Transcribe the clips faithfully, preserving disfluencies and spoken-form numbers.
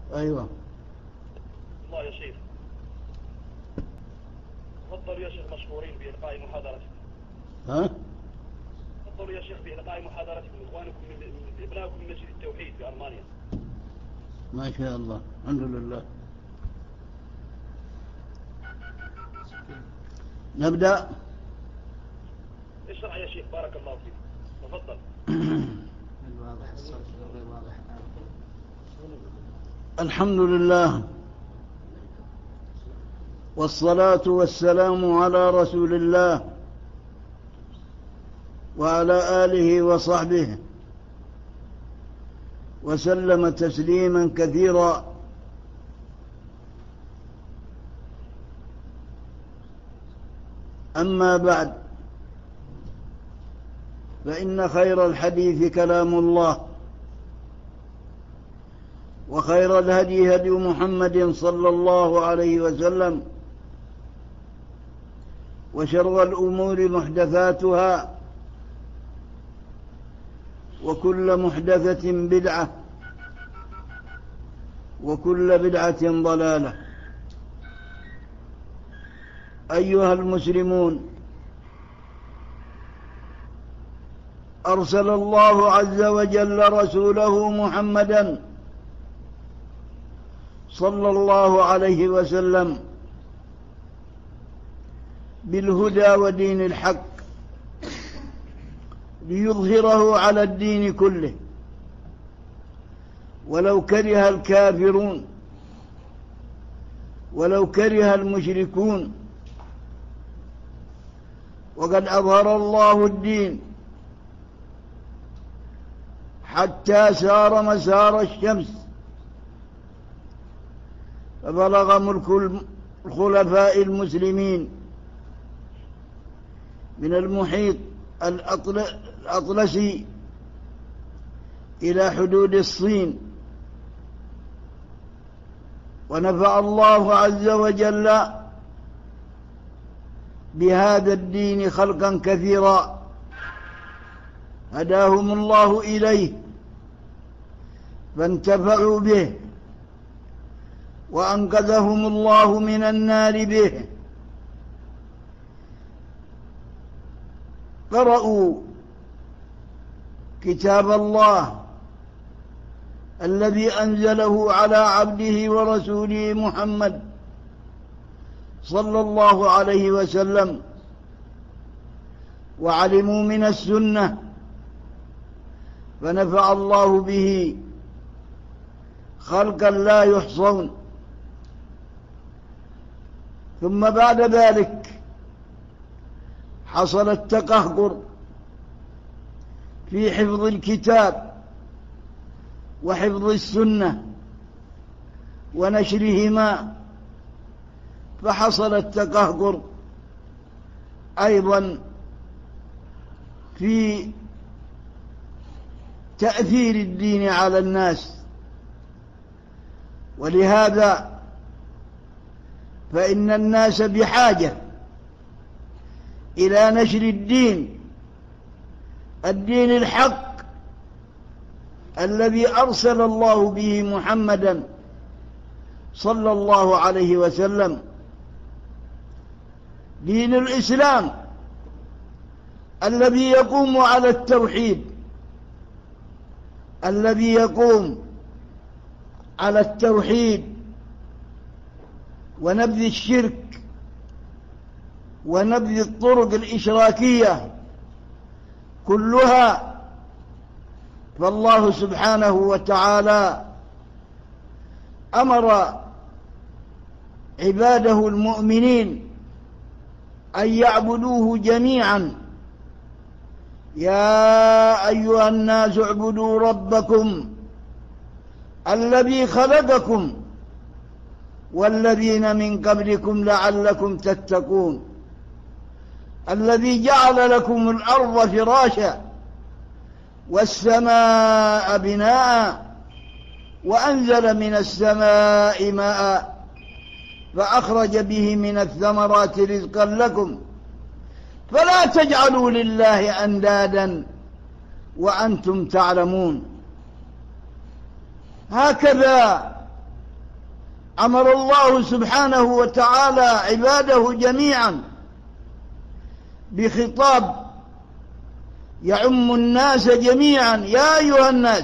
أيوة. الله يا شيخ، تفضلوا يا شيخ مشكورين بإلقاء محاضرتكم. ها؟ تفضلوا يا شيخ بإلقاء محاضرتكم إخوانكم من من إبنائكم من مسجد التوحيد في ألمانيا. ما شاء الله، الحمد لله. نبدأ. اشرح يا شيخ بارك الله فيك، تفضل. الواضح الصوت غير واضح. الحمد لله والصلاة والسلام على رسول الله وعلى آله وصحبه وسلم تسليما كثيرا. أما بعد، فإن خير الحديث كلام الله، وخير الهدي هدي محمد صلى الله عليه وسلم، وشر الأمور محدثاتها، وكل محدثة بدعة، وكل بدعة ضلالة. أيها المسلمون، أرسل الله عز وجل رسوله محمدًا صلى الله عليه وسلم بالهدى ودين الحق ليظهره على الدين كله ولو كره الكافرون ولو كره المشركون. وقد أظهر الله الدين حتى سار مسار الشمس، فبلغ ملك الخلفاء المسلمين من المحيط الأطلسي إلى حدود الصين. ونفع الله عز وجل بهذا الدين خلقا كثيرا هداهم الله إليه فانتفعوا به، وأنقذهم الله من النار به. قرأوا كتاب الله الذي أنزله على عبده ورسوله محمد صلى الله عليه وسلم، وعلموا من السنة، فنفع الله به خلقا لا يحصون. ثم بعد ذلك حصل التقهقر في حفظ الكتاب وحفظ السنة ونشرهما، فحصل التقهقر أيضا في تأثير الدين على الناس. ولهذا فإن الناس بحاجة إلى نشر الدين الدين الحق الذي أرسل الله به محمدا صلى الله عليه وسلم، دين الإسلام الذي يقوم على التوحيد، الذي يقوم على التوحيد ونبذ الشرك ونبذ الطرق الإشراكية كلها. فالله سبحانه وتعالى أمر عباده المؤمنين أن يعبدوه جميعا. يا أيها الناس اعبدوا ربكم الذي خلقكم والذين من قبلكم لعلكم تتقون، الذي جعل لكم الأرض فراشا والسماء بناء وأنزل من السماء ماء فأخرج به من الثمرات رزقا لكم فلا تجعلوا لله أندادا وأنتم تعلمون. هكذا أمر الله سبحانه وتعالى عباده جميعا بخطاب يعم الناس جميعا: يا أيها الناس.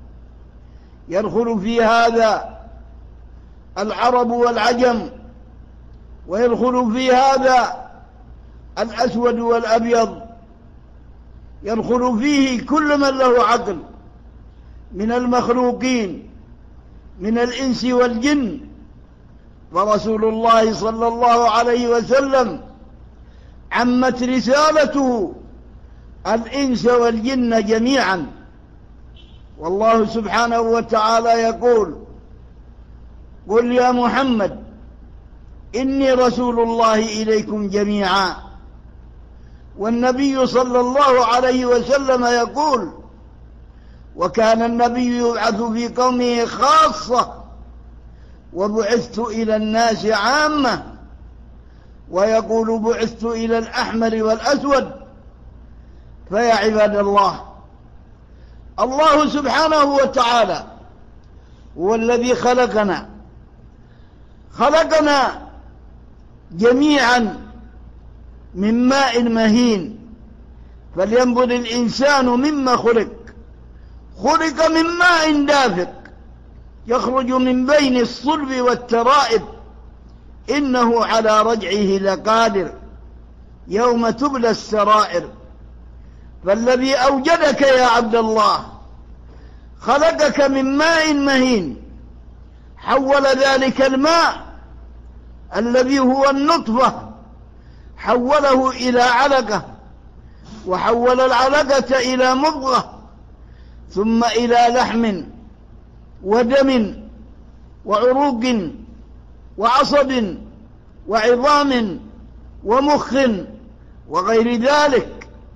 يدخل في هذا العرب والعجم، ويدخل في هذا الأسود والأبيض، يدخل فيه كل من له عقل من المخلوقين من الإنس والجن. فرسول الله صلى الله عليه وسلم عمت رسالته الإنس والجن جميعا. والله سبحانه وتعالى يقول: قل يا محمد إني رسول الله إليكم جميعا. والنبي صلى الله عليه وسلم يقول: وكان النبي يبعث في قومه خاصة وبعثت إلى الناس عامة. ويقول: بعثت إلى الأحمر والأسود. فيا عباد الله، الله سبحانه وتعالى هو الذي خلقنا خلقنا جميعا من ماء مهين. فلينظر الإنسان مما خلق. خلق من ماء دافق يخرج من بين الصلب والترائب، إنه على رجعه لقادر يوم تبلى السرائر. فالذي أوجدك يا عبد الله خلقك من ماء مهين، حول ذلك الماء الذي هو النطفة حوله إلى علقة، وحول العلقة إلى مضغة، ثم إلى لحم ودم وعروق وعصب وعظام ومخ وغير ذلك.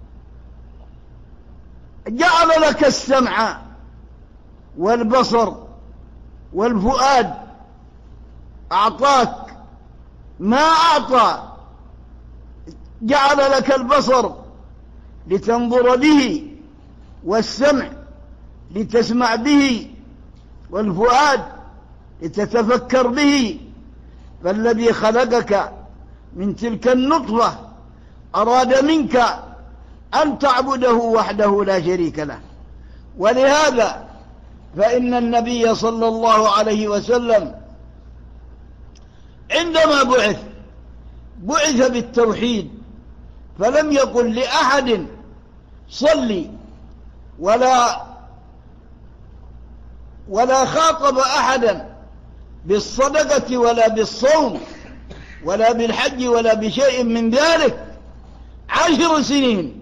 جعل لك السمع والبصر والفؤاد، أعطاك ما أعطى. جعل لك البصر لتنظر به، والسمع لتسمع به، والفؤاد لتتفكر به. فالذي خلقك من تلك النطفة أراد منك أن تعبده وحده لا شريك له. ولهذا فإن النبي صلى الله عليه وسلم عندما بعث بعث بالتوحيد، فلم يقل لأحد صلي، ولا ولا خاطب أحدا بالصدقة ولا بالصوم ولا بالحج ولا بشيء من ذلك. عشر سنين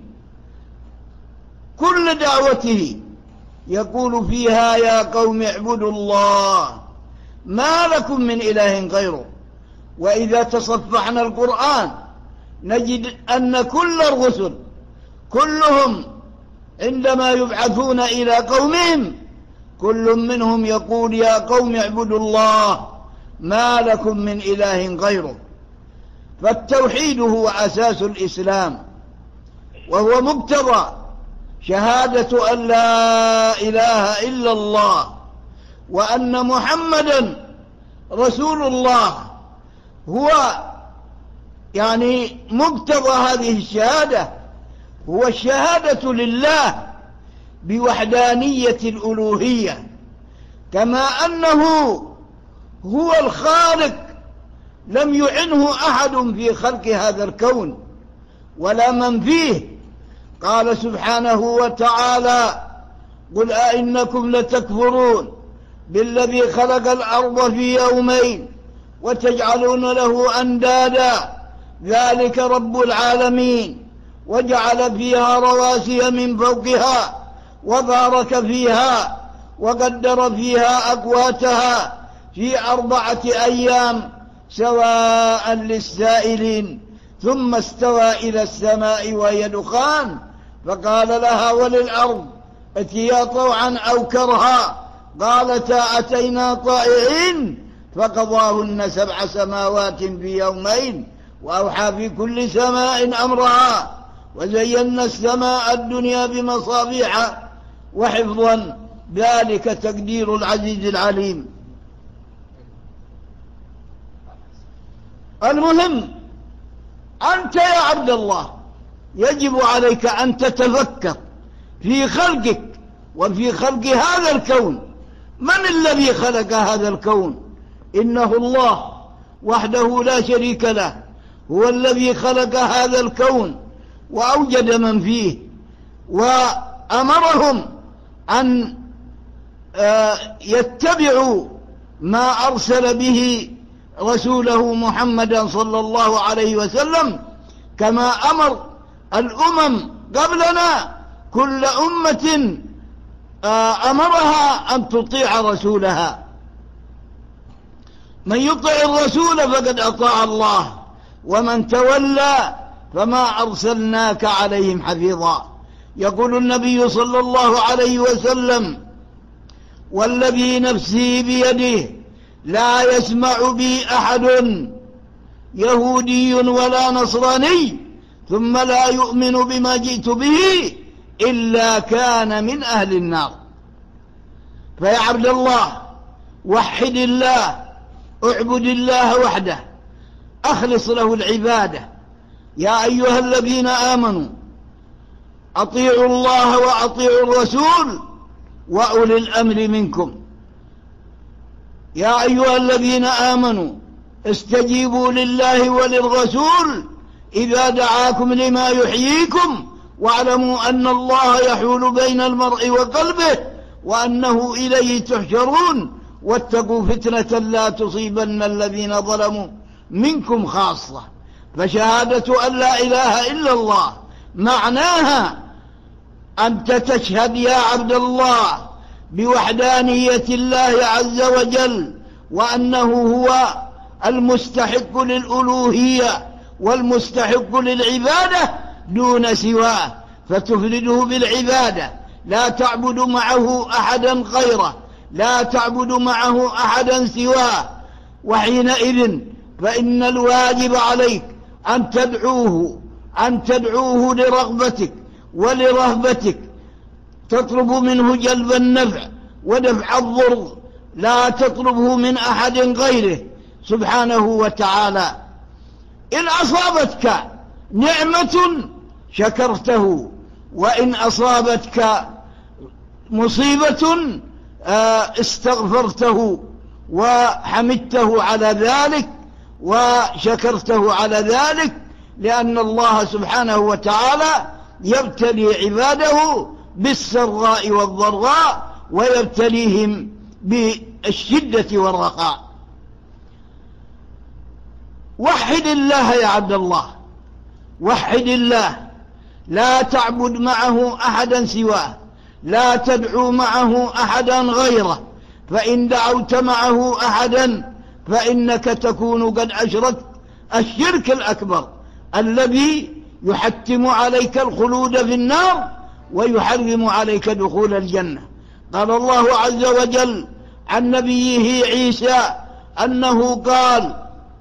كل دعوته يقول فيها: يا قوم اعبدوا الله ما لكم من إله غيره. وإذا تصفحنا القرآن نجد أن كل الرسل كلهم عندما يبعثون إلى قومهم كل منهم يقول: يا قوم اعبدوا الله ما لكم من إله غيره. فالتوحيد هو أساس الإسلام، وهو مقتضى شهادة أن لا إله إلا الله وأن محمدا رسول الله. هو يعني مقتضى هذه الشهادة هو الشهادة لله بوحدانية الألوهية، كما أنه هو الخالق لم يعنه أحد في خلق هذا الكون ولا من فيه. قال سبحانه وتعالى: قل أئنكم لتكفرون بالذي خلق الأرض في يومين وتجعلون له أندادا ذلك رب العالمين وجعل فيها رواسي من فوقها وبارك فيها وقدر فيها أقواتها في أربعة أيام سواء للسائلين ثم استوى إلى السماء وهي دخان فقال لها وللأرض ائتيا طوعا أو كرها قالتا أتينا طائعين فقضاهن سبع سماوات في يومين وأوحى في كل سماء أمرها وزينا السماء الدنيا بمصابيح وحفظا ذلك تقدير العزيز العليم. المهم أنت يا عبد الله يجب عليك أن تتفكر في خلقك وفي خلق هذا الكون. من الذي خلق هذا الكون؟ إنه الله وحده لا شريك له، هو الذي خلق هذا الكون وأوجد من فيه، وأمرهم أن يتبعوا ما أرسل به رسوله محمدا صلى الله عليه وسلم، كما أمر الأمم قبلنا كل أمة أمرها أن تطيع رسولها. من يطع الرسول فقد أطاع الله، ومن تولى فما أرسلناك عليهم حفيظا. يقول النبي صلى الله عليه وسلم: والذي نفسي بيده لا يسمع بي أحد يهودي ولا نصراني ثم لا يؤمن بما جئت به إلا كان من أهل النار. فيا عبد الله وحد الله، اعبد الله وحده، أخلص له العبادة. يا أيها الذين آمنوا أطيعوا الله وأطيعوا الرسول وأولي الأمر منكم. يا أيها الذين آمنوا استجيبوا لله وللرسول إذا دعاكم لما يحييكم واعلموا أن الله يحول بين المرء وقلبه وأنه إليه تحشرون واتقوا فتنة لا تصيبن الذين ظلموا منكم خاصة. فشهادة أن لا إله إلا الله معناها أنت تشهد يا عبد الله بوحدانية الله عز وجل، وأنه هو المستحق للألوهية والمستحق للعبادة دون سواه، فتفرده بالعبادة، لا تعبد معه أحدا غيره، لا تعبد معه أحدا سواه. وحينئذ فإن الواجب عليك أن تدعوه أن تدعوه لرغبتك ولرهبتك، تطلب منه جلب النفع ودفع الضر، لا تطلبه من أحد غيره سبحانه وتعالى. إن أصابتك نعمة شكرته، وإن أصابتك مصيبة استغفرته وحمدته على ذلك وشكرته على ذلك، لأن الله سبحانه وتعالى يبتلي عباده بالسراء والضراء ويبتليهم بالشدة والرخاء. وحد الله يا عبد الله، وحد الله، لا تعبد معه أحدا سواه، لا تدعو معه أحدا غيره، فإن دعوت معه أحدا فإنك تكون قد أشركت الشرك الأكبر الذي يحتم عليك الخلود في النار ويحرم عليك دخول الجنة. قال الله عز وجل عن نبيه عيسى أنه قال: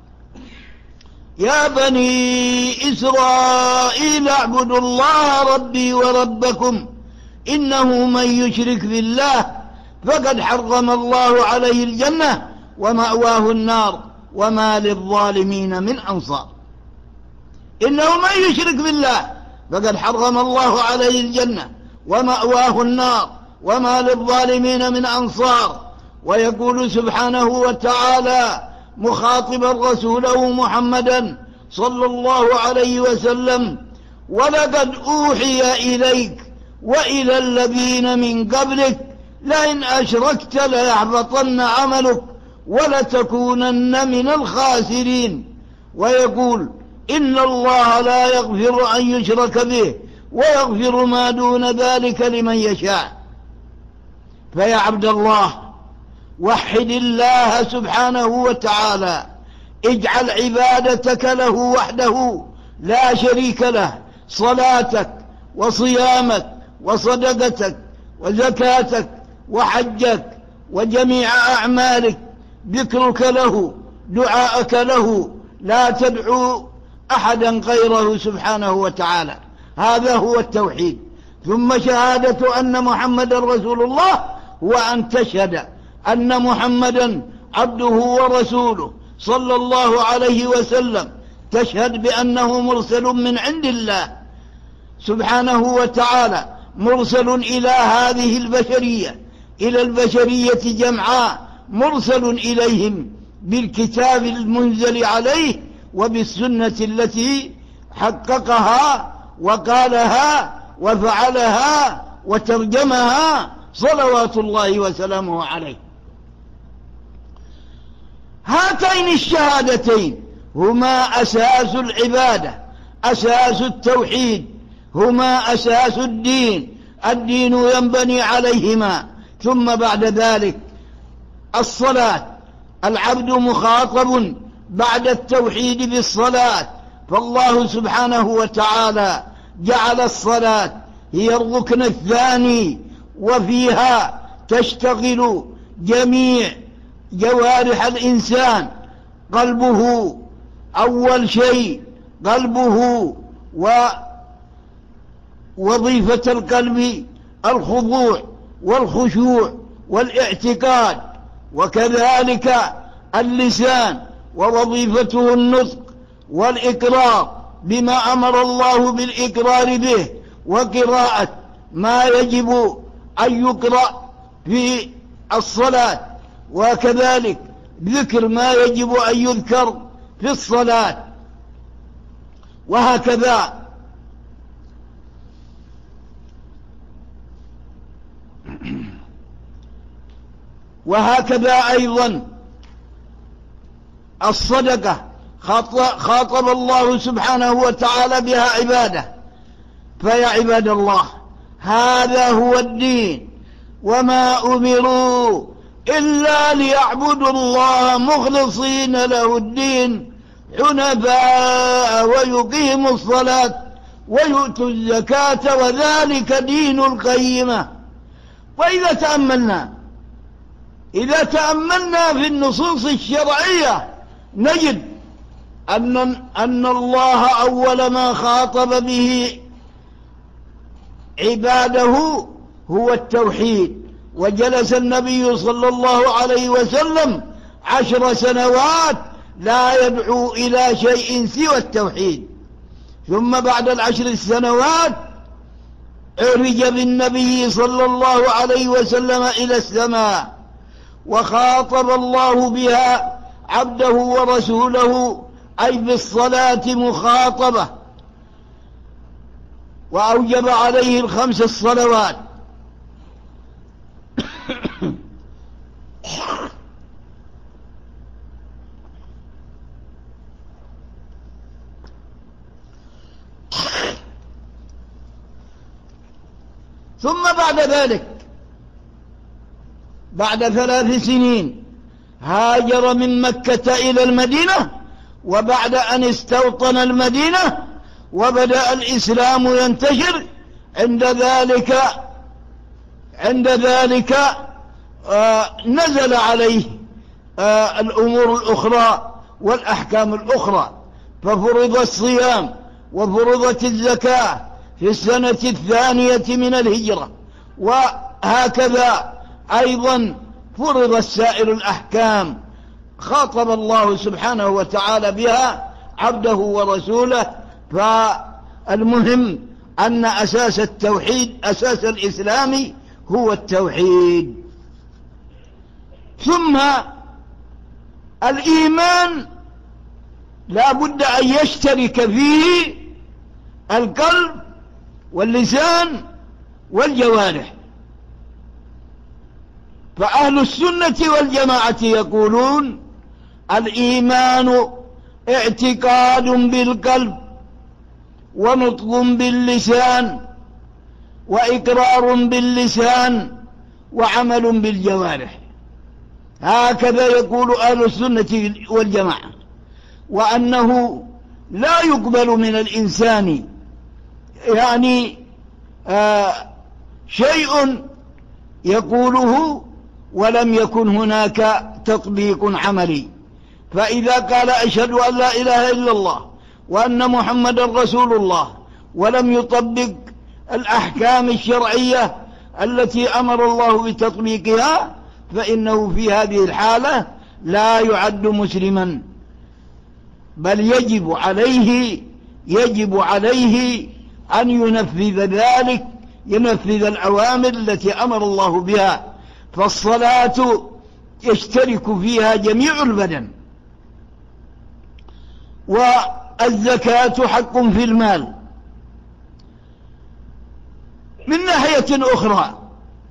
يا بني إسرائيل اعبدوا الله ربي وربكم إنه من يشرك بالله فقد حرم الله عليه الجنة ومأواه النار وما للظالمين من أنصار. إنه من يشرك بالله فقد حرم الله عليه الجنة ومأواه النار وما للظالمين من أنصار. ويقول سبحانه وتعالى مخاطبا رسوله محمدا صلى الله عليه وسلم: ولقد أوحي إليك وإلى الذين من قبلك لئن أشركت ليحبطن عملك ولتكونن من الخاسرين. ويقول: إن الله لا يغفر أن يشرك به ويغفر ما دون ذلك لمن يشاء. فيا عبد الله وحد الله سبحانه وتعالى، اجعل عبادتك له وحده لا شريك له، صلاتك وصيامك وصدقتك وزكاتك وحجك وجميع أعمالك، ذكرك له، دعاءك له، لا تدعو أحدا غيره سبحانه وتعالى. هذا هو التوحيد. ثم شهادة أن محمدا رسول الله هو أن تشهد أن محمدا عبده ورسوله صلى الله عليه وسلم تشهد بأنه مرسل من عند الله سبحانه وتعالى، مرسل إلى هذه البشرية، إلى البشرية جمعاء، مرسل إليهم بالكتاب المنزل عليه وبالسنة التي حققها وقالها وفعلها وترجمها صلوات الله وسلامه عليه. هاتين الشهادتين هما أساس العبادة، أساس التوحيد، هما أساس الدين، الدين ينبني عليهما. ثم بعد ذلك الصلاة، العبد مخاطب بعد التوحيد بالصلاة، فالله سبحانه وتعالى جعل الصلاة هي الركن الثاني، وفيها تشتغل جميع جوارح الإنسان. قلبه أول شيء، قلبه ووظيفة القلب الخضوع والخشوع والاعتقاد، وكذلك اللسان ووظيفته النطق والإقرار بما أمر الله بالإقرار به، وقراءة ما يجب أن يقرأ في الصلاة، وكذلك ذكر ما يجب أن يذكر في الصلاة، وهكذا. وهكذا أيضا الصدقة خاطب الله سبحانه وتعالى بها عباده. فيا عباد الله، هذا هو الدين، وما أمروا إلا ليعبدوا الله مخلصين له الدين حنفاء ويقيموا الصلاة ويؤتوا الزكاة وذلك دين القيمة. وإذا تأملنا إذا تأملنا في النصوص الشرعية نجد أن أن الله أول ما خاطب به عباده هو التوحيد، وجلس النبي صلى الله عليه وسلم عشر سنوات لا يدعو إلى شيء سوى التوحيد. ثم بعد العشر السنوات عرج بالنبي صلى الله عليه وسلم إلى السماء، وخاطب الله بها عبده ورسوله، أي بالصلاة مخاطبة، وأوجب عليه الخمس الصلوات. ثم بعد ذلك بعد ثلاث سنين هاجر من مكة إلى المدينة، وبعد أن استوطن المدينة وبدأ الإسلام ينتشر، عند ذلك عند ذلك آه نزل عليه آه الأمور الأخرى والأحكام الأخرى، ففرض الصيام وفرضت الزكاة في السنة الثانية من الهجرة، وهكذا أيضا فرض سائر الأحكام خاطب الله سبحانه وتعالى بها عبده ورسوله. فالمهم أن أساس التوحيد، أساس الإسلام هو التوحيد. ثم الإيمان لا بد أن يشترك فيه القلب واللسان والجوارح. فأهل السنة والجماعة يقولون الإيمان اعتقاد بالقلب ونطق باللسان وإقرار باللسان وعمل بالجوارح، هكذا يقول أهل السنة والجماعة. وأنه لا يقبل من الإنسان يعني آه شيء يقوله ولم يكن هناك تطبيق عملي. فإذا قال أشهد أن لا إله إلا الله وأن محمد رسول الله ولم يطبق الأحكام الشرعية التي أمر الله بتطبيقها، فإنه في هذه الحالة لا يعد مسلما. بل يجب عليه يجب عليه أن ينفذ ذلك، ينفذ الأوامر التي أمر الله بها. فالصلاة يشترك فيها جميع البدن، والزكاة حق في المال. من ناحية أخرى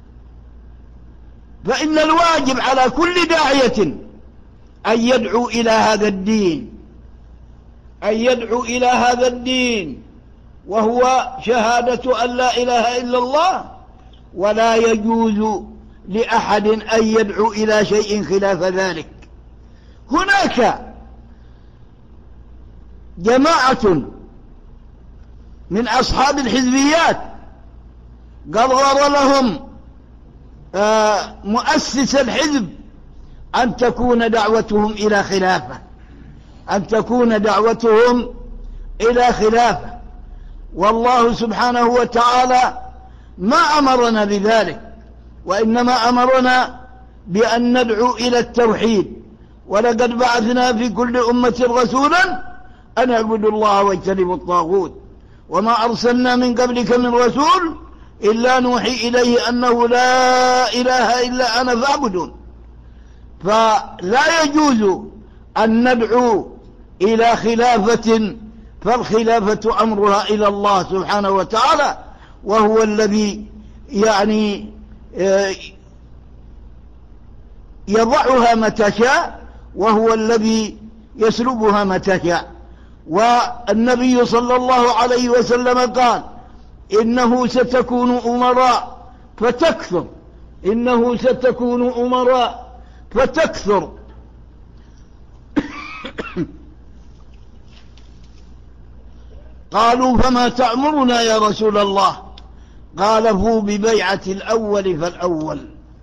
فإن الواجب على كل داعية أن يدعو إلى هذا الدين، أن يدعو إلى هذا الدين وهو شهادة أن لا إله إلا الله، ولا يجوز لأحد أن يدعو إلى شيء خلاف ذلك. هناك جماعة من أصحاب الحزبيات قرر لهم آه مؤسس الحزب أن تكون دعوتهم إلى خلافة، أن تكون دعوتهم إلى خلافة، والله سبحانه وتعالى ما أمرنا بذلك، وإنما أمرنا بأن ندعو إلى التوحيد. ولقد بعثنا في كل أمة رسولا أن اعبدوا الله واجتنبوا الطاغوت، وما أرسلنا من قبلك من رسول إلا نوحي إليه أنه لا إله إلا أنا فاعبدون. فلا يجوز أن ندعو إلى خلافة، فالخلافة أمرها إلى الله سبحانه وتعالى، وهو الذي يعني يضعها متى شاء، وهو الذي يسلبها متى شاء. والنبي صلى الله عليه وسلم قال إنه ستكون أمراء فتكثر، إنه ستكون أمراء فتكثر. قالوا فما تأمرنا يا رسول الله؟ قال فوا ببيعة الأول فالأول.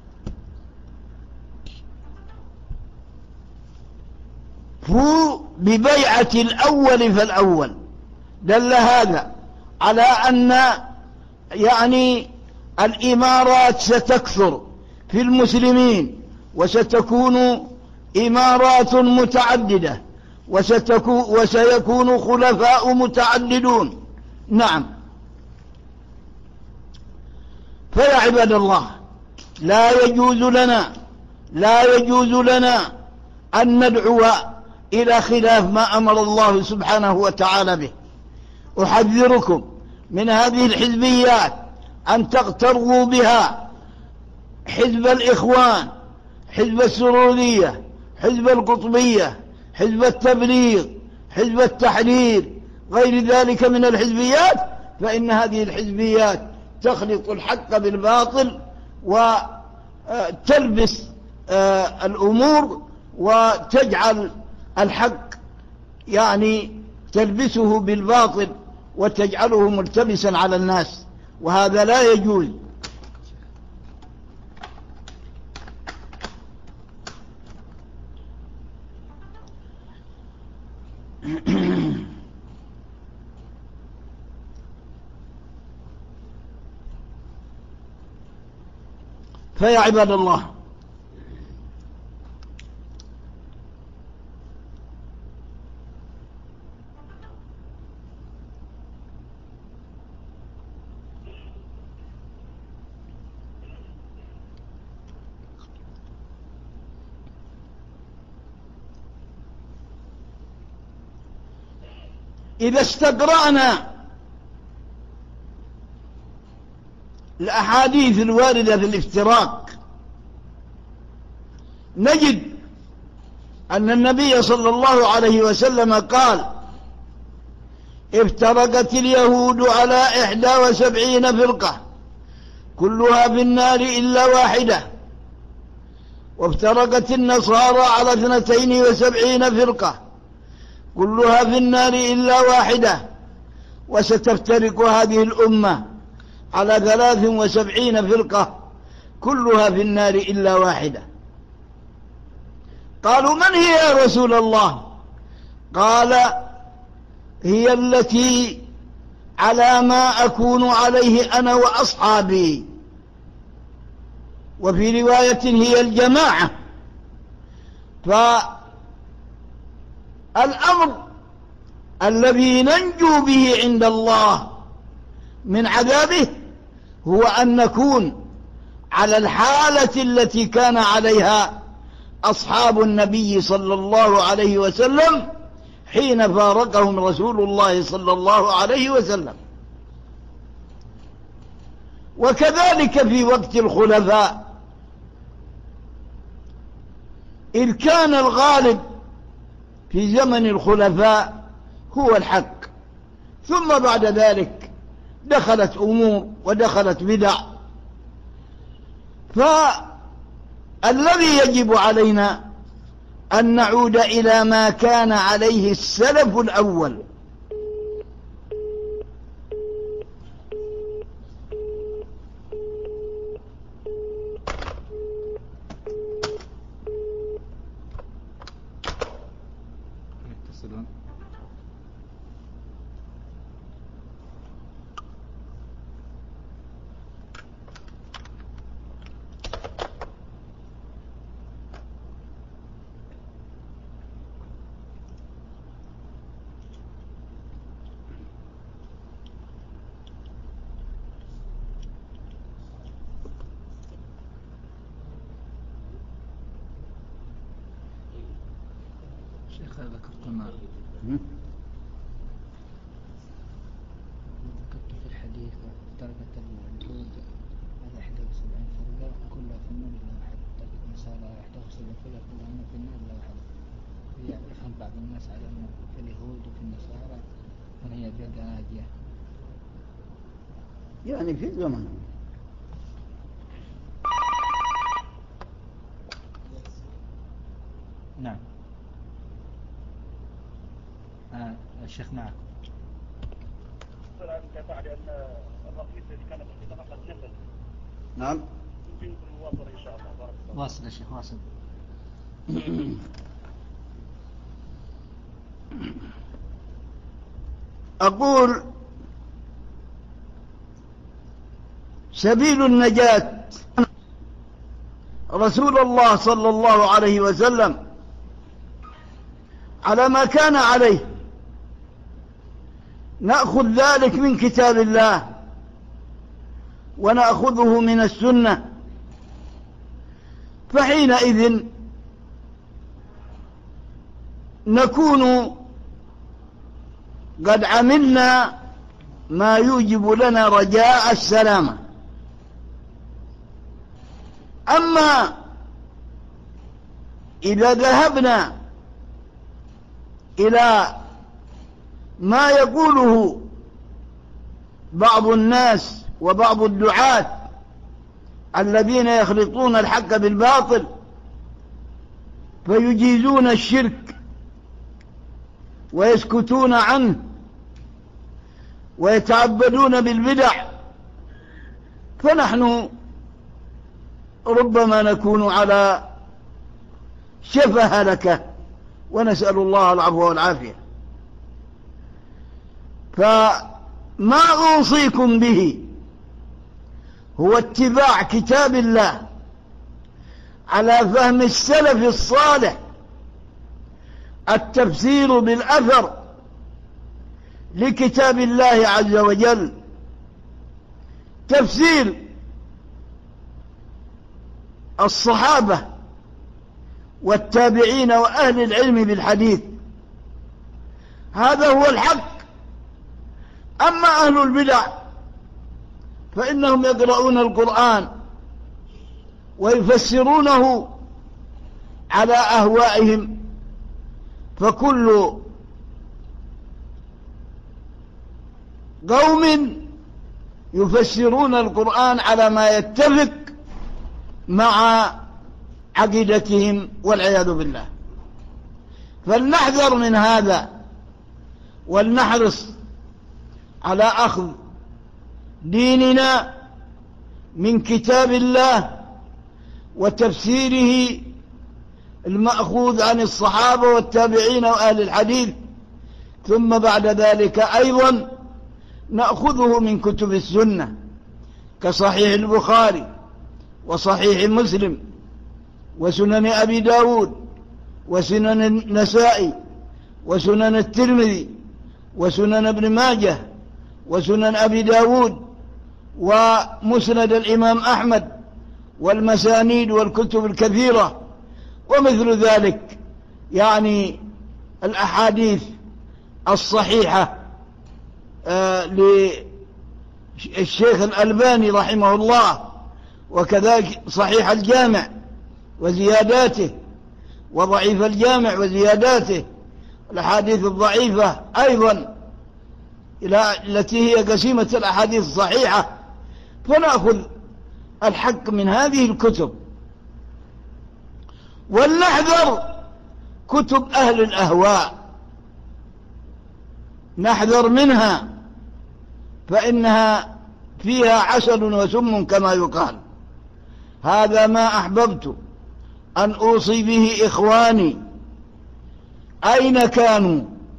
فوا ببيعة الأول فالأول. دل هذا على أن يعني الإمارات ستكثر في المسلمين، وستكون إمارات متعددة، وستكون وسيكون خلفاء متعددون. نعم. فيا عباد الله، لا يجوز لنا لا يجوز لنا أن ندعو إلى خلاف ما أمر الله سبحانه وتعالى به. أحذركم من هذه الحزبيات أن تغتروا بها، حزب الإخوان، حزب السرورية، حزب القطبية، حزب التبليغ، حزب التحرير، غير ذلك من الحزبيات، فإن هذه الحزبيات تخلط الحق بالباطل وتلبس الأمور وتجعل الحق يعني تلبسه بالباطل وتجعله ملتبسا على الناس، وهذا لا يجوز. فيا عباد الله، إذا استقرأنا الأحاديث الواردة في الافتراق نجد أن النبي صلى الله عليه وسلم قال: افترقت اليهود على إحدى وسبعين فرقة كلها في النار إلا واحدة، وافترقت النصارى على اثنتين وسبعين فرقة كلها في النار إلا واحدة، وستفترق هذه الأمة على ثلاث وسبعين فرقة كلها في النار إلا واحدة. قالوا: من هي يا رسول الله؟ قال: هي التي على ما أكون عليه أنا وأصحابي. وفي رواية هي الجماعة. فالأمر الذي ننجو به عند الله من عذابه هو أن نكون على الحالة التي كان عليها أصحاب النبي صلى الله عليه وسلم حين فارقهم رسول الله صلى الله عليه وسلم. وكذلك في وقت الخلفاء، إذ كان الغالب في زمن الخلفاء هو الحق، ثم بعد ذلك دخلت أمور ودخلت بدع. فالذي يجب علينا أن نعود إلى ما كان عليه السلف الأول. شيخ هذا ذكرتنا ذكرت في الحديث درجة الوجود هذا إحدى وسبعين فرقة كلها في النار إلا واحد. درجة المسألة إحدى وسبعين فرقة كلها في النار إلا واحد. يفهم بعض الناس على أنه في اليهود وفي النصارى من هي فرقة ناجية، يعني في زمن نعم. آه الشيخ معك. الآن كفى لأن الرئيس الذي كان في الخطاب قد نفذ. نعم. يمكنكم الواصل إن شاء الله. بارك الله. واصل يا شيخ واصل. أقول سبيل النجاة رسول الله صلى الله عليه وسلم على ما كان عليه، نأخذ ذلك من كتاب الله ونأخذه من السنة، فحينئذ نكون قد عملنا ما يوجب لنا رجاء السلامة. أما إذا ذهبنا إلى ما يقوله بعض الناس وبعض الدعاة الذين يخلطون الحق بالباطل فيجيزون الشرك ويسكتون عنه ويتعبدون بالبدع، فنحن ربما نكون على شفا هلكة، ونسأل الله العفو والعافية. فما أوصيكم به هو اتباع كتاب الله على فهم السلف الصالح، التفسير بالأثر لكتاب الله عز وجل، تفسير الصحابة والتابعين وأهل العلم بالحديث، هذا هو الحق. أما أهل البدع فإنهم يقرؤون القرآن ويفسرونه على أهوائهم، فكل قوم يفسرون القرآن على ما يتفق مع عقيدتهم والعياذ بالله. فلنحذر من هذا ولنحرص على أخذ ديننا من كتاب الله وتفسيره المأخوذ عن الصحابة والتابعين وأهل الحديث، ثم بعد ذلك أيضا نأخذه من كتب السنة كصحيح البخاري وصحيح مسلم وسنن أبي داود وسنن النسائي وسنن الترمذي وسنن ابن ماجه وسنن أبي داود ومسند الإمام أحمد والمسانيد والكتب الكثيرة ومثل ذلك، يعني الأحاديث الصحيحة للشيخ الألباني رحمه الله، وكذلك صحيح الجامع وزياداته وضعيف الجامع وزياداته، الأحاديث الضعيفة أيضا التي هي قسيمة الأحاديث الصحيحة، فنأخذ الحق من هذه الكتب، ولنحذر كتب أهل الأهواء، نحذر منها فإنها فيها عسل وسم كما يقال. هذا ما أحببت أن أوصي به إخواني أين كانوا،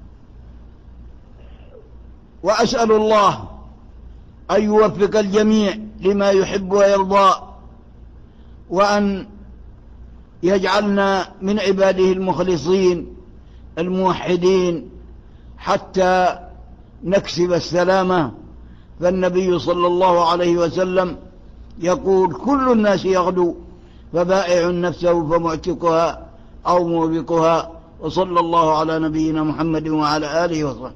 وأسأل الله أن يوفق الجميع لما يحب ويرضى، وأن يجعلنا من عباده المخلصين الموحدين حتى نكسب السلامة. فالنبي صلى الله عليه وسلم يقول: كل الناس يغدو فبائع نفسه فمعتقها أو موبقها. وصلى الله على نبينا محمد وعلى آله وصحبه.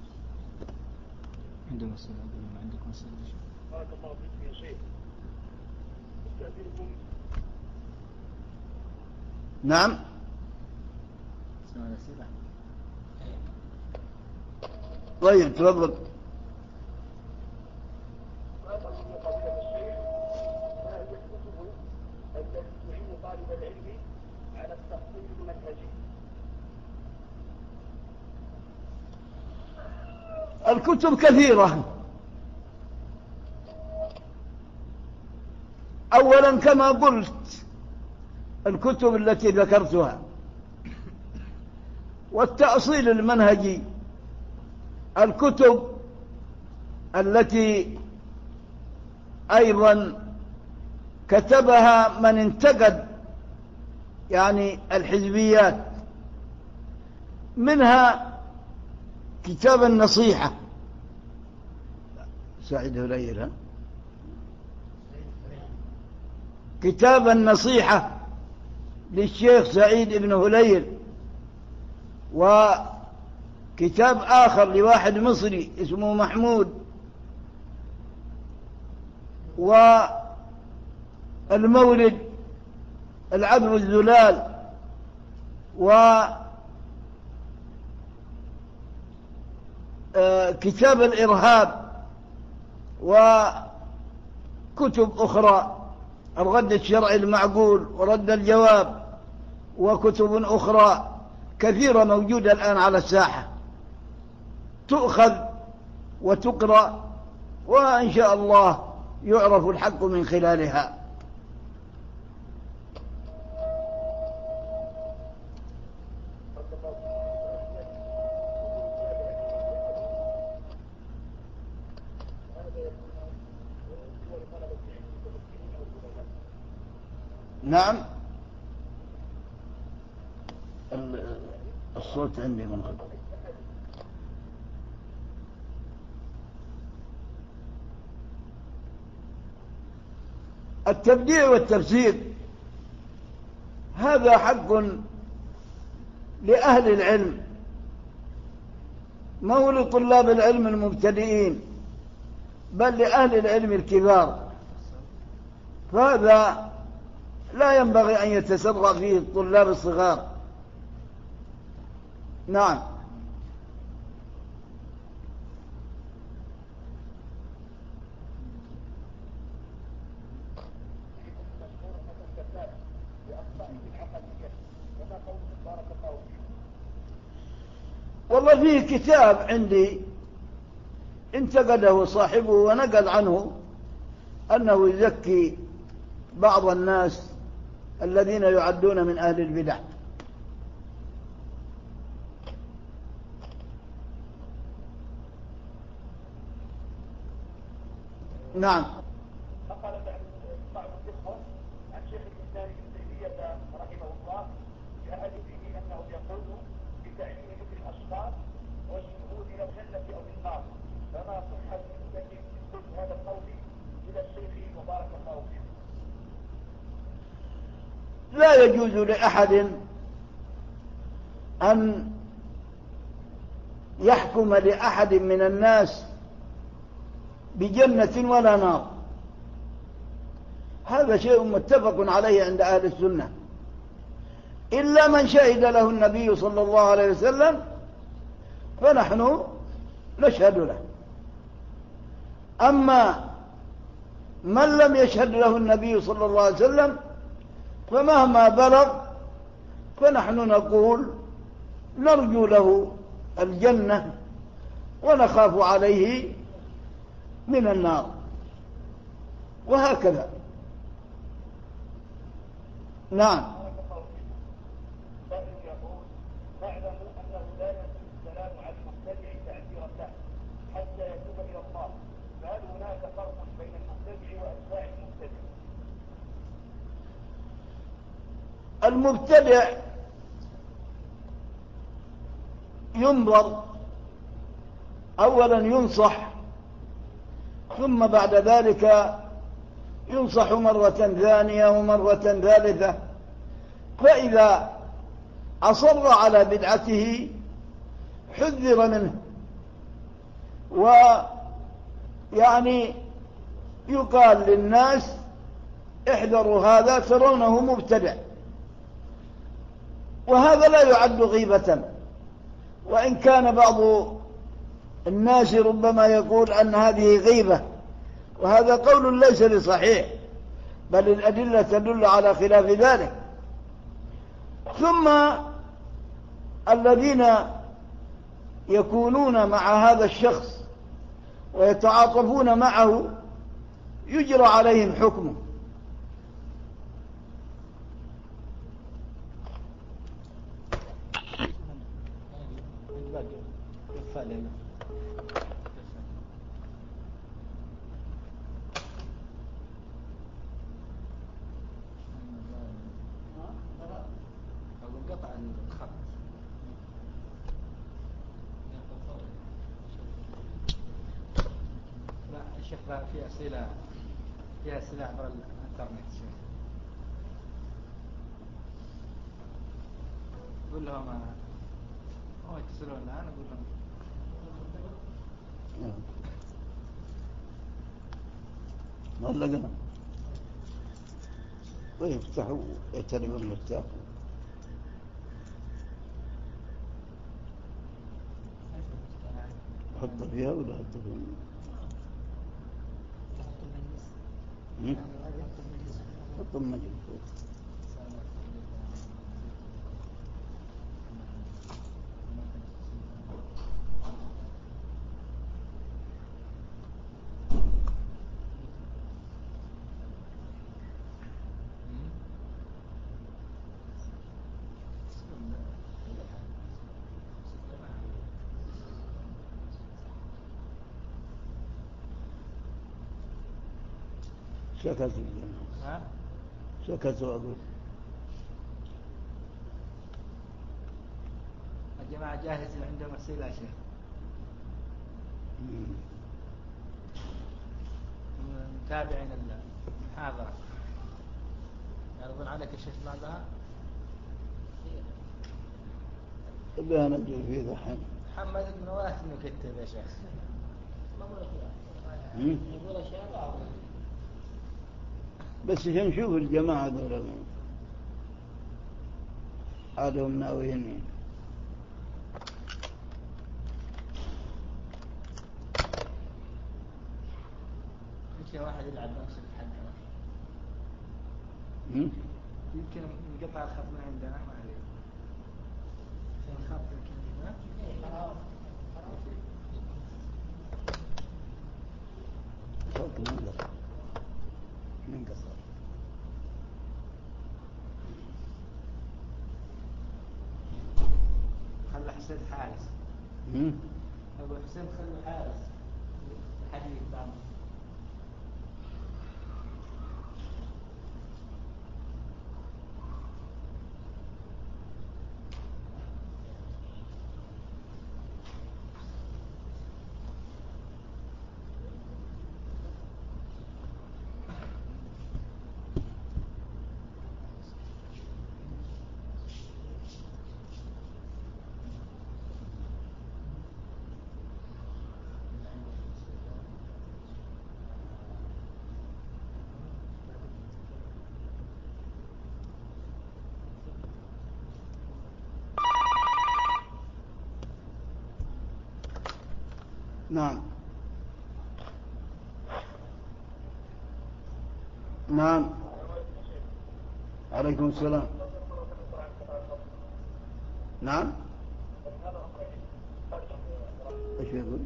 عندنا سؤال عندكم سؤال؟ بارك الله فيكم يا شيخ، استأذنكم. نعم. سؤال أسئلة. طيب تفضل. الكتب كثيرة. أولا كما قلت الكتب التي ذكرتها، والتأصيل المنهجي، الكتب التي أيضا كتبها من انتقد يعني الحزبيات، منها كتاب النصيحة. سعيد هليل، ها؟ كتاب النصيحة للشيخ سعيد بن هليل، وكتاب آخر لواحد مصري اسمه محمود، والمولد العذر الزلال، و كتاب الإرهاب، وكتب أخرى الرد الشرعي المعقول ورد الجواب، وكتب أخرى كثيرة موجودة الآن على الساحة تؤخذ وتقرأ، وإن شاء الله يعرف الحق من خلالها. نعم. الصوت عندي منخفض. التبديع والتفسير هذا حق لأهل العلم، مو لطلاب العلم المبتدئين، بل لأهل العلم الكبار، فهذا لا ينبغي أن يتسرع فيه الطلاب الصغار. نعم. والله فيه كتاب عندي انتقده صاحبه ونقل عنه أنه يزكي بعض الناس الذين يعدون من أهل البدع. نعم. فقال بعض الإخوة عن شيخ الإسلام ابن تيمية رحمه الله جاء فيه أنه يقول بتعيين ذكر الأشخاص والشهود لو جل لا يجوز لأحد أن يحكم لأحد من الناس بجنة ولا نار. هذا شيء متفق عليه عند أهل السنة، إلا من شهد له النبي صلى الله عليه وسلم فنحن نشهد له. أما من لم يشهد له النبي صلى الله عليه وسلم فمهما بلغ فنحن نقول نرجو له الجنة ونخاف عليه من النار، وهكذا. نعم. واعلموا انه لا يجوز السلام على المبتدع تعذيرا له حتى يتوب الى الله، فهل هناك فرق بين المبتدع واتباع المبتدع؟ المبتدع ينظر أولا، ينصح، ثم بعد ذلك ينصح مرة ثانية ومرة ثالثة، فإذا أصر على بدعته حذر منه، ويعني يقال للناس احذروا هذا ترونه مبتدع، وهذا لا يعد غيبة، وإن كان بعض الناس ربما يقول أن هذه غيبة، وهذا قول ليس بصحيح، بل الأدلة تدل على خلاف ذلك. ثم الذين يكونون مع هذا الشخص ويتعاطفون معه يجرى عليهم حكمه. في أسئلة في أسئلة عبر الإنترنت. قول لهم هو يتصلون الآن، أقول لهم ما لقنا ويفتحوا يتربوا المفتاح. حط فيها ولا حط فيها؟ حط المجل فوق. سكتوا الجماعة، سكتوا أقول الجماعة جاهزين عندهم أسئلة يا شيخ. متابعين المحاضرة يعرضون عليك الشيخ بعدها. بها نجل في ذحين محمد بن واث انه كتب يا شيخ. بس عشان نشوف الجماعة دول عادهم ناويين. يمكن واحد يلعب نفس الحلقة، يمكن نقطع الخط من عندنا ما عليه. عشان الخط يمكن ها؟ صوت من قصر من قصر. خلى حسين حارس. أبو حسين خلى حارس الحديث بعض. نعم نعم. عليكم السلام. نعم. ايش يقول؟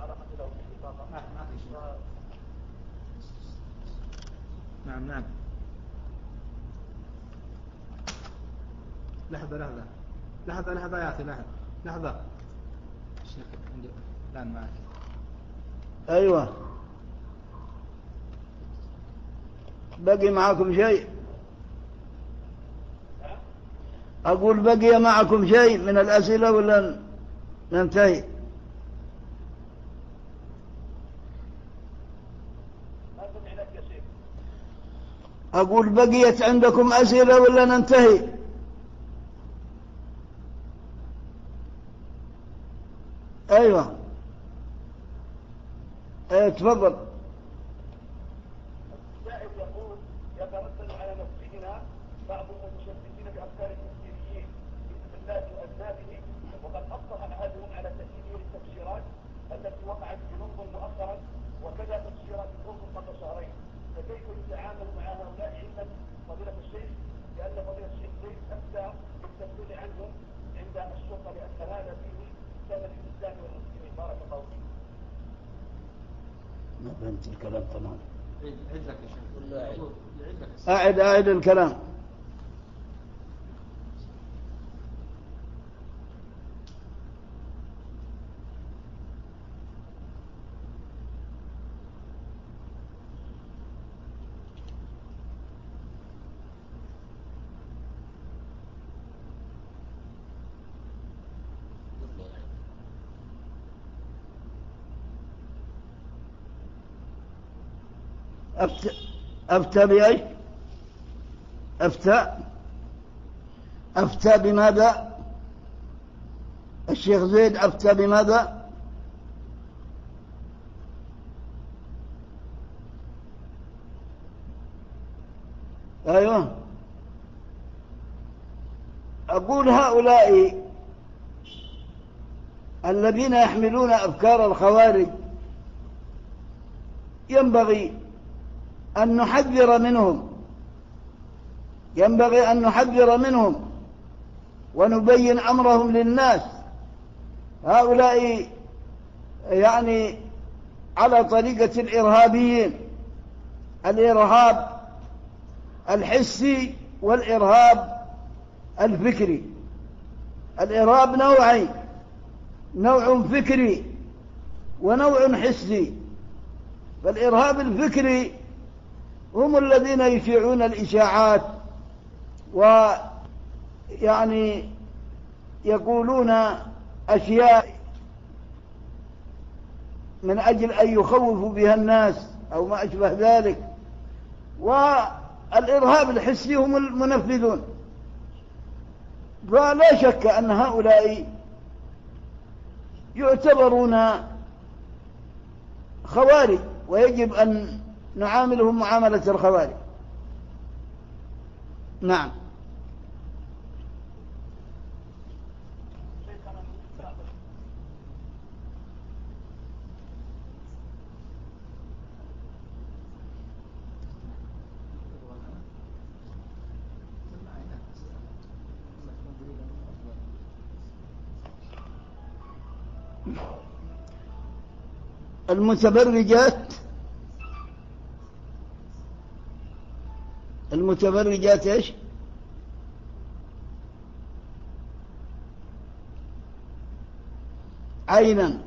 نعم نعم. لحظة لحظة لحظة لحظة يا أخي لحظة لحظة. الشيخ عنده الآن معك. أيوة. بقي معكم شيء؟ أقول بقي معكم شيء من الأسئلة ولا ننتهي؟ أقول بقيت عندكم أسئلة ولا ننتهي؟ أيوة. أيوة تفضل. السائل يقول يترتب على مسجدنا بعض المتشددين بأفكار التكفيريين باسم الله وأذنابه، وقد أصبح أحدهم على تأكيد التفسيرات التي وقعت في لندن مؤخرا وكذا تفسيرات الأردن قبل شهرين، فكيف يتعامل مع هؤلاء علما فضيلة الشيخ؟ لأن فضيلة الشيخ زيد أفتى بالتفسير عنهم عند الشرطة لأن هذا فيه ثمن الإسلام والمسلمين. بارك الله فيك. ما فهمت الكلام تمام. عيد لك يا شيخ. أعد أعد الكلام. أفتى أفتى بأي؟ أفتى أفتى بماذا؟ الشيخ زيد أفتى بماذا؟ أيوه. أقول هؤلاء الذين يحملون أفكار الخوارج ينبغي أن نحذر منهم ينبغي أن نحذر منهم ونبين أمرهم للناس. هؤلاء يعني على طريقة الإرهابيين، الإرهاب الحسي والإرهاب الفكري. الإرهاب نوعين، نوع فكري ونوع حسي. فالإرهاب الفكري هم الذين يشيعون الإشاعات ويعني يقولون أشياء من أجل أن يخوفوا بها الناس أو ما أشبه ذلك. والإرهاب الحسي هم المنفذون. فلا شك أن هؤلاء يعتبرون خوارج ويجب أن نعاملهم معاملة الخوارج. نعم. المتبرجات المتبرجات ايش؟ عينا.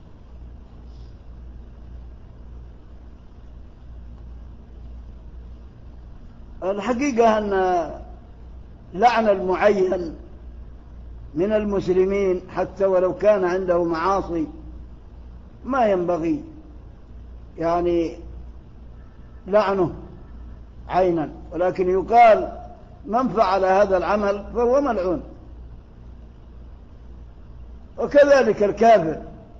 الحقيقة أن لعن المعين من المسلمين حتى ولو كان عنده معاصي ما ينبغي يعني لعنه عينا، ولكن يقال من فعل هذا العمل فهو ملعون. وكذلك الكافر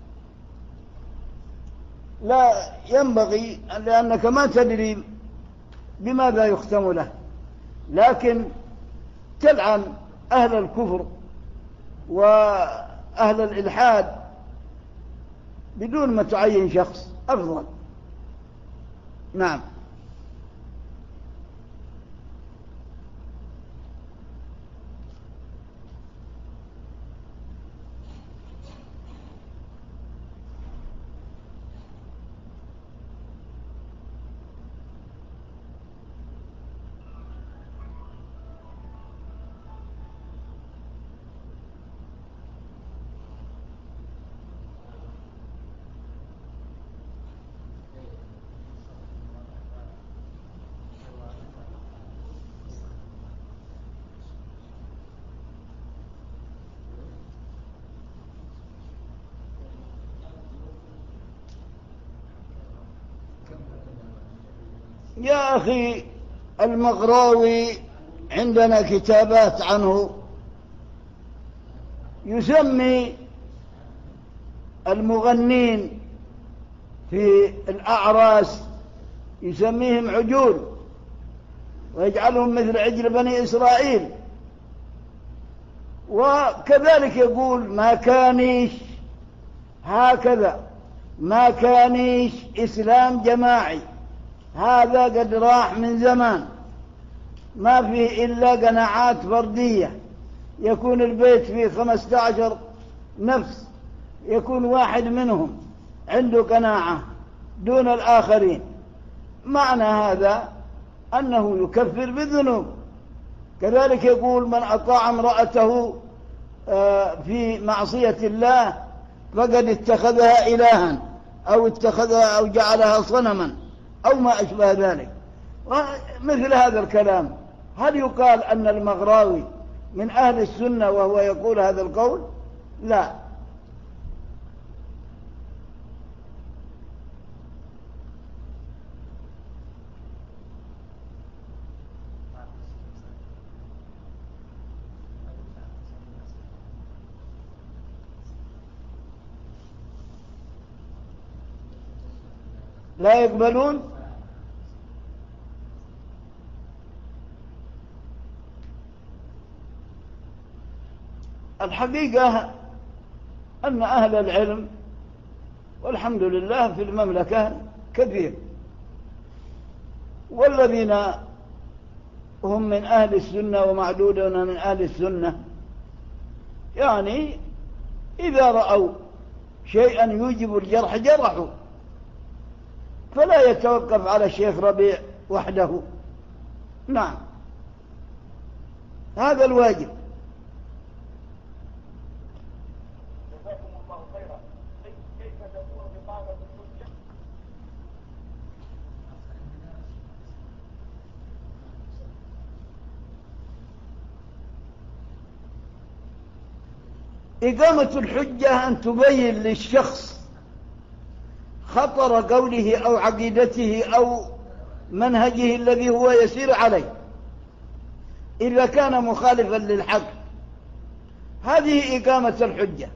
لا ينبغي، لأنك ما تدري بماذا يختم له، لكن تلعن أهل الكفر وأهل الإلحاد بدون ما تعين شخص أفضل. نعم. يا أخي المغراوي عندنا كتابات عنه، يسمي المغنين في الأعراس يسميهم عجول ويجعلهم مثل عجل بني إسرائيل. وكذلك يقول ما كانيش هكذا، ما كانيش إسلام جماعي، هذا قد راح من زمان، ما فيه إلا قناعات فردية، يكون البيت فيه خمسة عشر نفس، يكون واحد منهم عنده قناعة دون الآخرين. معنى هذا أنه يكفر بالذنوب. كذلك يقول من أطاع امرأته في معصية الله فقد اتخذها إلها أو اتخذها أو جعلها صنما أو ما أشبه ذلك. مثل هذا الكلام هل يقال أن المغراوي من أهل السنة وهو يقول هذا القول؟ لا. لا يقبلون. الحقيقة أن أهل العلم والحمد لله في المملكة كثير، والذين هم من أهل السنة ومعدودون من أهل السنة يعني إذا رأوا شيئا يوجب الجرح جرحوا، فلا يتوقف على الشيخ ربيع وحده. نعم، هذا الواجب. جزاكم الله خيرا. كيف تكون بطاقة الحجة؟ إقامة الحجة أن تبين للشخص خطر قوله أو عقيدته أو منهجه الذي هو يسير عليه إذا كان مخالفا للحق، هذه إقامة الحجة.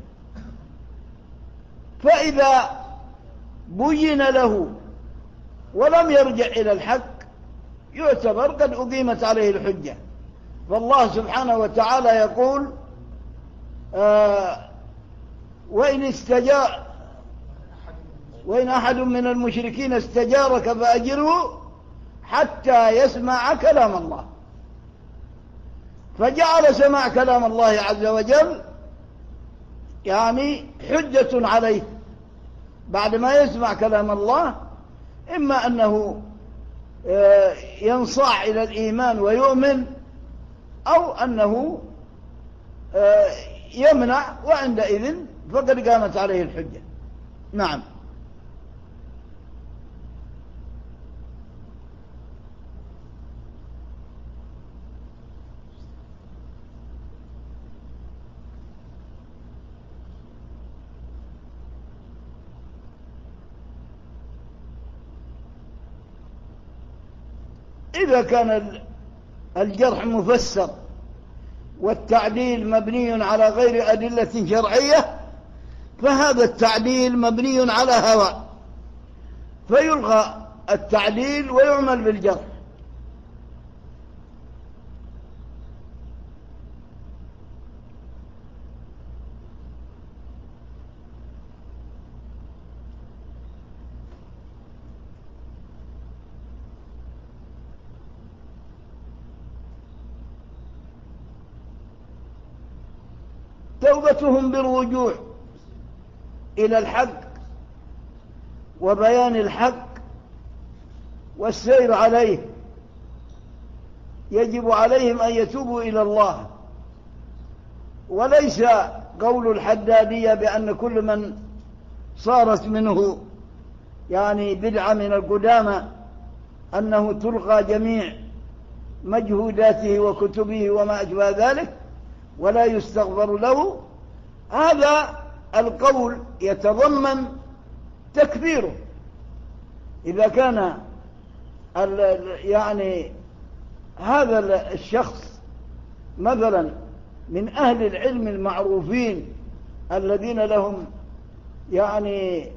فإذا بين له ولم يرجع إلى الحق يعتبر قد أقيمت عليه الحجة. فالله سبحانه وتعالى يقول آه وإن استجار وإن أحد من المشركين استجارك فأجره حتى يسمع كلام الله. فجعل سماع كلام الله عز وجل يعني حجة عليه بعد ما يسمع كلام الله، إما أنه ينصاع إلى الإيمان ويؤمن أو أنه يمنع، وعندئذ فقد قامت عليه الحجة. نعم. إذا كان الجرح مفسر والتعديل مبني على غير أدلة شرعية فهذا التعديل مبني على هوى، فيلغى التعديل ويعمل بالجرح. توبتهم بالرجوع إلى الحق وبيان الحق والسير عليه. يجب عليهم أن يتوبوا إلى الله، وليس قول الحدادية بأن كل من صارت منه يعني بدعة من القدامى أنه تلقى جميع مجهوداته وكتبه وما أشبه ذلك ولا يستغفر له. هذا القول يتضمن تكفيره إذا كان يعني هذا الشخص مثلا من أهل العلم المعروفين الذين لهم يعني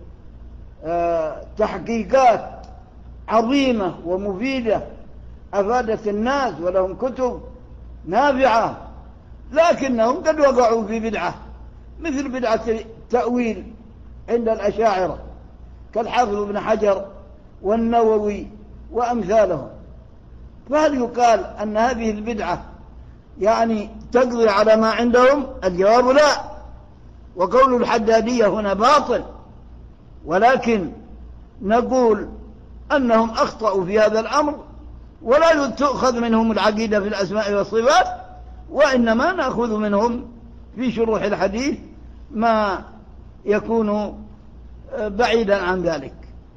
تحقيقات عظيمة ومفيدة أفادت الناس ولهم كتب نافعة، لكنهم قد وقعوا في بدعة مثل بدعة التأويل عند الأشاعرة كالحافظ ابن حجر والنووي وأمثالهم. فهل يقال أن هذه البدعة يعني تقضي على ما عندهم؟ الجواب لا، وقول الحدادية هنا باطل، ولكن نقول أنهم أخطأوا في هذا الأمر ولا تؤخذ منهم العقيدة في الأسماء والصفات، وإنما نأخذ منهم في شروح الحديث ما يكون بعيدا عن ذلك.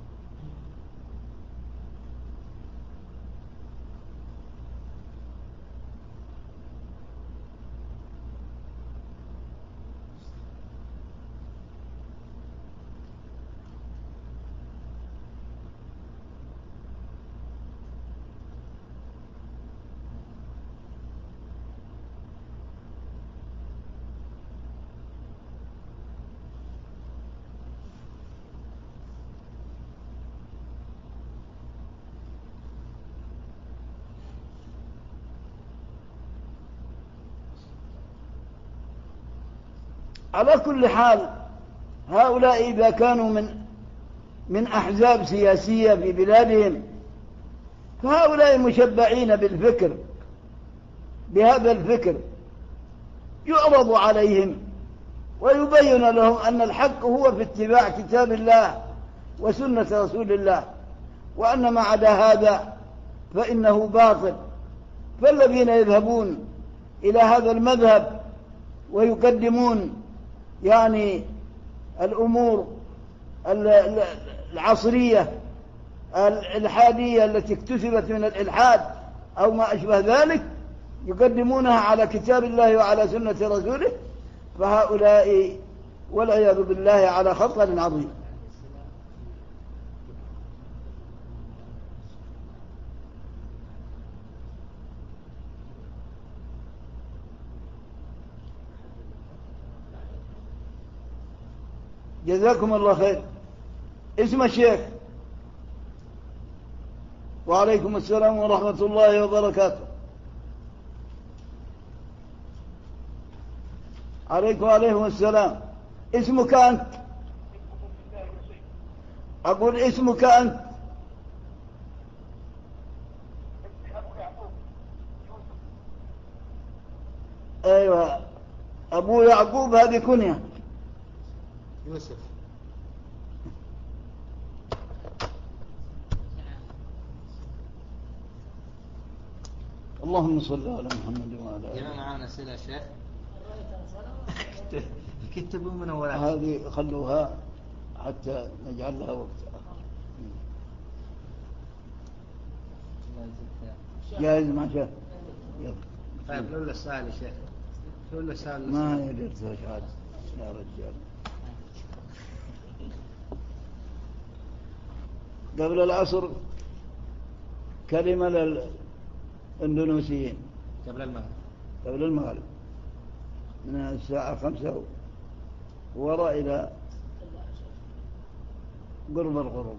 على كل حال هؤلاء إذا كانوا من من أحزاب سياسية في بلادهم فهؤلاء مشبعين بالفكر بهذا الفكر، يعرض عليهم ويبين لهم أن الحق هو في اتباع كتاب الله وسنة رسول الله، وأن ما عدا هذا فإنه باطل. فالذين يذهبون إلى هذا المذهب ويقدمون يعني الأمور العصرية الإلحادية التي اكتسبت من الإلحاد أو ما أشبه ذلك يقدمونها على كتاب الله وعلى سنة رسوله، فهؤلاء والعياذ بالله على خطر عظيم. جزاكم الله خير. اسم الشيخ. وعليكم السلام ورحمة الله وبركاته. عليكم وعليكم السلام. اسمك أنت؟ أقول اسمك أنت؟ أيوة، أبو يعقوب هذه كنية. يوسف. اللهم صل على محمد وعلى آله. جمع معنا أسئلة شيخ. كتبوا من أول. هذه خلوها حتى نجعل لها وقت. جاهز مع شيخ. يلا. طيب لولا السؤال يا شيخ. لولا السؤال. ما يقدر تسوي يا رجال. قبل العصر كلمة للإندونيسيين. قبل المغرب. قبل المغرب من الساعة خمسة وراء إلى قرب الغروب.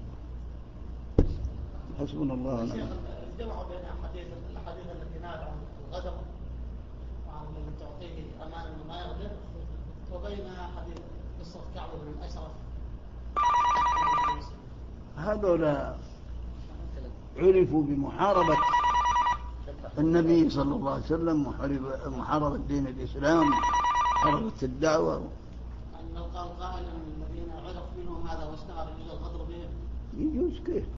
حسبنا الله ونعم الوكيل. الجمع بين احاديث الاحاديث التي نهت عن الغدر وعن من تعطيه امان ما يغدر، وبين حديث قصه كعب بن الاشرف. هذولا عرفوا بمحاربة النبي صلى الله عليه وسلم، محاربة دين الإسلام، حرمت الدعوة. أن لو قال قائل أن الذين عرف منهم هذا واشتهر يجوز الغدر بهم. يجوز كيف؟